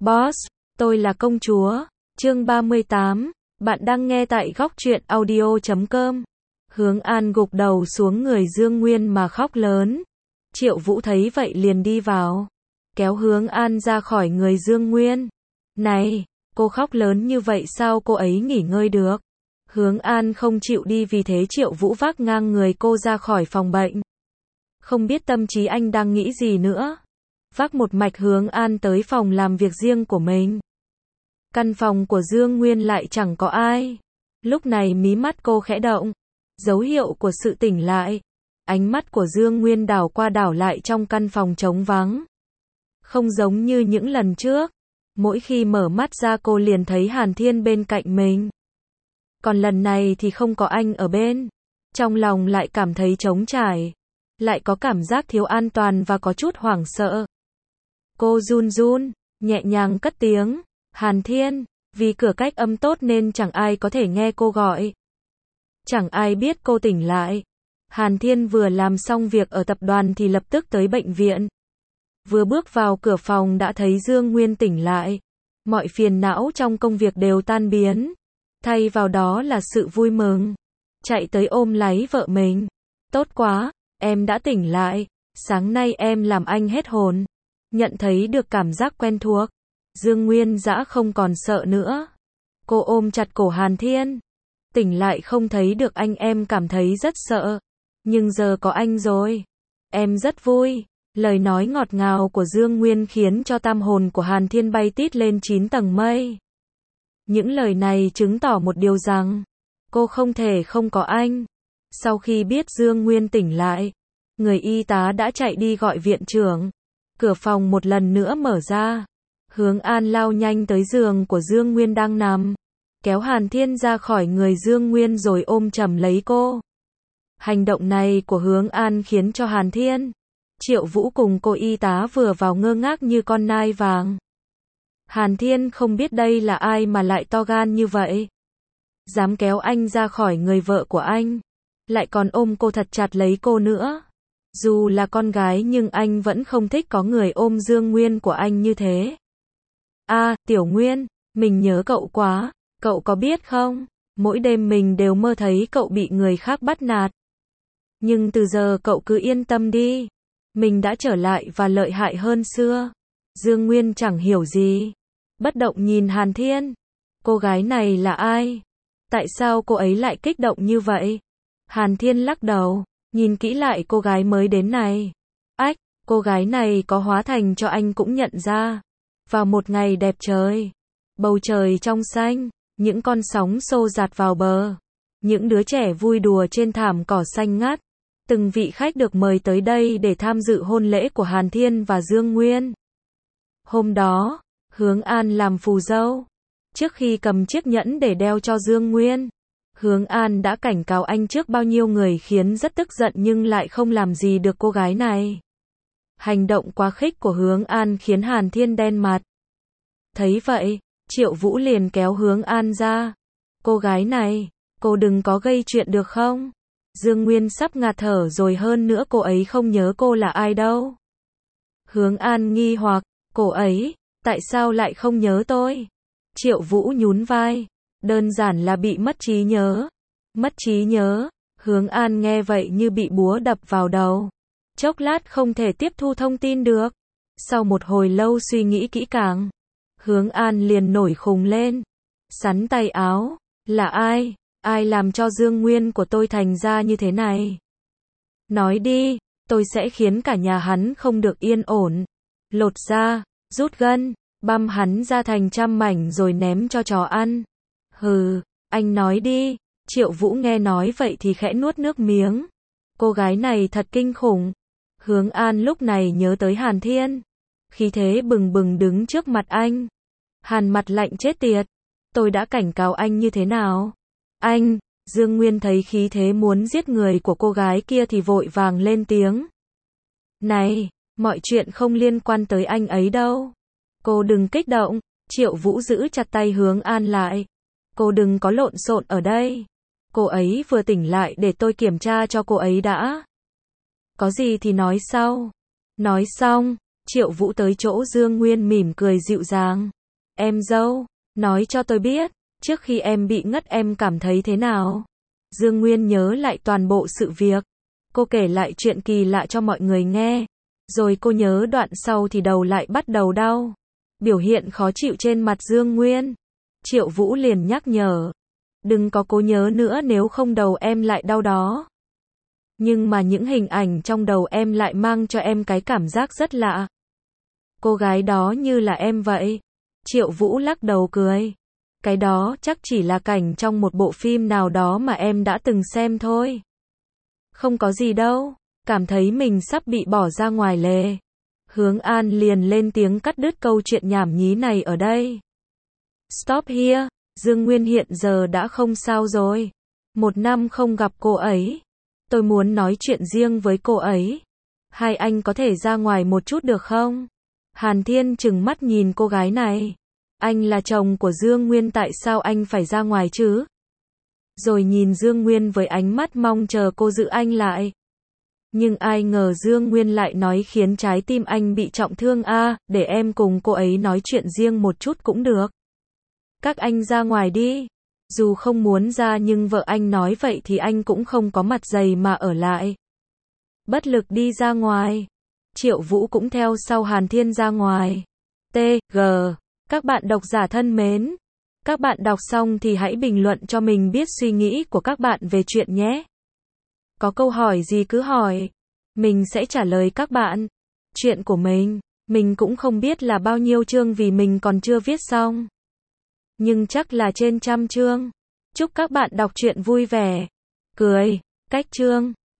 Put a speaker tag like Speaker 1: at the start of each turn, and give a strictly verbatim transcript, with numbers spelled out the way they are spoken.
Speaker 1: Boss, tôi là công chúa. Chương ba mươi tám. Bạn đang nghe tại góc truyện audio chấm com. Hướng An gục đầu xuống người Dương Nguyên mà khóc lớn. Triệu Vũ thấy vậy liền đi vào, kéo Hướng An ra khỏi người Dương Nguyên. Này, cô khóc lớn như vậy sao cô ấy nghỉ ngơi được? Hướng An không chịu đi, vì thế Triệu Vũ vác ngang người cô ra khỏi phòng bệnh. Không biết tâm trí anh đang nghĩ gì nữa. Vác một mạch Hướng An tới phòng làm việc riêng của mình. Căn phòng của Dương Nguyên lại chẳng có ai. Lúc này mí mắt cô khẽ động, dấu hiệu của sự tỉnh lại. Ánh mắt của Dương Nguyên đảo qua đảo lại trong căn phòng trống vắng. Không giống như những lần trước, mỗi khi mở mắt ra cô liền thấy Hàn Thiên bên cạnh mình. Còn lần này thì không có anh ở bên. Trong lòng lại cảm thấy trống trải, lại có cảm giác thiếu an toàn và có chút hoảng sợ. Cô run run, nhẹ nhàng cất tiếng, Hàn Thiên, vì cửa cách âm tốt nên chẳng ai có thể nghe cô gọi. Chẳng ai biết cô tỉnh lại. Hàn Thiên vừa làm xong việc ở tập đoàn thì lập tức tới bệnh viện. Vừa bước vào cửa phòng đã thấy Dương Nguyên tỉnh lại. Mọi phiền não trong công việc đều tan biến. Thay vào đó là sự vui mừng. Chạy tới ôm lấy vợ mình. Tốt quá, em đã tỉnh lại. Sáng nay em làm anh hết hồn. Nhận thấy được cảm giác quen thuộc, Dương Nguyên dã không còn sợ nữa. Cô ôm chặt cổ Hàn Thiên. Tỉnh lại không thấy được anh em cảm thấy rất sợ. Nhưng giờ có anh rồi. Em rất vui. Lời nói ngọt ngào của Dương Nguyên khiến cho tâm hồn của Hàn Thiên bay tít lên chín tầng mây. Những lời này chứng tỏ một điều rằng, cô không thể không có anh. Sau khi biết Dương Nguyên tỉnh lại, người y tá đã chạy đi gọi viện trưởng. Cửa phòng một lần nữa mở ra. Hướng An lao nhanh tới giường của Dương Nguyên đang nằm, kéo Hàn Thiên ra khỏi người Dương Nguyên rồi ôm chầm lấy cô. Hành động này của Hướng An khiến cho Hàn Thiên, Triệu Vũ cùng cô y tá vừa vào ngơ ngác như con nai vàng. Hàn Thiên không biết đây là ai mà lại to gan như vậy. Dám kéo anh ra khỏi người vợ của anh, lại còn ôm cô thật chặt lấy cô nữa. Dù là con gái nhưng anh vẫn không thích có người ôm Dương Nguyên của anh như thế. À, Tiểu Nguyên, mình nhớ cậu quá, cậu có biết không? Mỗi đêm mình đều mơ thấy cậu bị người khác bắt nạt. Nhưng từ giờ cậu cứ yên tâm đi. Mình đã trở lại và lợi hại hơn xưa. Dương Nguyên chẳng hiểu gì. Bất động nhìn Hàn Thiên. Cô gái này là ai? Tại sao cô ấy lại kích động như vậy? Hàn Thiên lắc đầu, nhìn kỹ lại cô gái mới đến này. Ách, cô gái này có hóa thành cho anh cũng nhận ra. Vào một ngày đẹp trời, bầu trời trong xanh, những con sóng xô dạt vào bờ, những đứa trẻ vui đùa trên thảm cỏ xanh ngát. Từng vị khách được mời tới đây để tham dự hôn lễ của Hàn Thiên và Dương Nguyên. Hôm đó, Hướng An làm phù dâu. Trước khi cầm chiếc nhẫn để đeo cho Dương Nguyên, Hướng An đã cảnh cáo anh trước bao nhiêu người khiến rất tức giận nhưng lại không làm gì được cô gái này. Hành động quá khích của Hướng An khiến Hàn Thiên đen mặt. Thấy vậy, Triệu Vũ liền kéo Hướng An ra. Cô gái này, cô đừng có gây chuyện được không? Dương Nguyên sắp ngạt thở rồi, hơn nữa cô ấy không nhớ cô là ai đâu. Hướng An nghi hoặc, cô ấy, tại sao lại không nhớ tôi? Triệu Vũ nhún vai, đơn giản là bị mất trí nhớ. Mất trí nhớ, Hướng An nghe vậy như bị búa đập vào đầu. Chốc lát không thể tiếp thu thông tin được. Sau một hồi lâu suy nghĩ kỹ càng, Hướng An liền nổi khùng lên. Sắn tay áo, là ai? Ai làm cho Dương Nguyên của tôi thành ra như thế này? Nói đi, tôi sẽ khiến cả nhà hắn không được yên ổn. Lột da, rút gân, băm hắn ra thành trăm mảnh rồi ném cho chó ăn. Hừ, anh nói đi. Triệu Vũ nghe nói vậy thì khẽ nuốt nước miếng. Cô gái này thật kinh khủng. Hướng An lúc này nhớ tới Hàn Thiên. Khí thế bừng bừng đứng trước mặt anh. Hàn mặt lạnh chết tiệt. Tôi đã cảnh cáo anh như thế nào? Anh, Dương Nguyên thấy khí thế muốn giết người của cô gái kia thì vội vàng lên tiếng. Này, mọi chuyện không liên quan tới anh ấy đâu. Cô đừng kích động. Triệu Vũ giữ chặt tay Hướng An lại. Cô đừng có lộn xộn ở đây. Cô ấy vừa tỉnh lại, để tôi kiểm tra cho cô ấy đã. Có gì thì nói sau. Nói xong, Triệu Vũ tới chỗ Dương Nguyên mỉm cười dịu dàng. Em dâu, nói cho tôi biết, trước khi em bị ngất em cảm thấy thế nào? Dương Nguyên nhớ lại toàn bộ sự việc. Cô kể lại chuyện kỳ lạ cho mọi người nghe. Rồi cô nhớ đoạn sau thì đầu lại bắt đầu đau. Biểu hiện khó chịu trên mặt Dương Nguyên. Triệu Vũ liền nhắc nhở. Đừng có cố nhớ nữa nếu không đầu em lại đau đó. Nhưng mà những hình ảnh trong đầu em lại mang cho em cái cảm giác rất lạ. Cô gái đó như là em vậy. Triệu Vũ lắc đầu cười. Cái đó chắc chỉ là cảnh trong một bộ phim nào đó mà em đã từng xem thôi. Không có gì đâu. Cảm thấy mình sắp bị bỏ ra ngoài lề. Hướng An liền lên tiếng cắt đứt câu chuyện nhảm nhí này ở đây. Stop here. Dương Nguyên hiện giờ đã không sao rồi. Một năm không gặp cô ấy. Tôi muốn nói chuyện riêng với cô ấy. Hai anh có thể ra ngoài một chút được không? Hàn Thiên trừng mắt nhìn cô gái này. Anh là chồng của Dương Nguyên, tại sao anh phải ra ngoài chứ? Rồi nhìn Dương Nguyên với ánh mắt mong chờ cô giữ anh lại. Nhưng ai ngờ Dương Nguyên lại nói khiến trái tim anh bị trọng thương. A, à, để em cùng cô ấy nói chuyện riêng một chút cũng được. Các anh ra ngoài đi. Dù không muốn ra nhưng vợ anh nói vậy thì anh cũng không có mặt dày mà ở lại. Bất lực đi ra ngoài. Triệu Vũ cũng theo sau Hàn Thiên ra ngoài. T G. Các bạn độc giả thân mến. Các bạn đọc xong thì hãy bình luận cho mình biết suy nghĩ của các bạn về chuyện nhé. Có câu hỏi gì cứ hỏi. Mình sẽ trả lời các bạn. Chuyện của mình, mình cũng không biết là bao nhiêu chương vì mình còn chưa viết xong. Nhưng chắc là trên trăm chương. Chúc các bạn đọc truyện vui vẻ. Cười. Cách chương.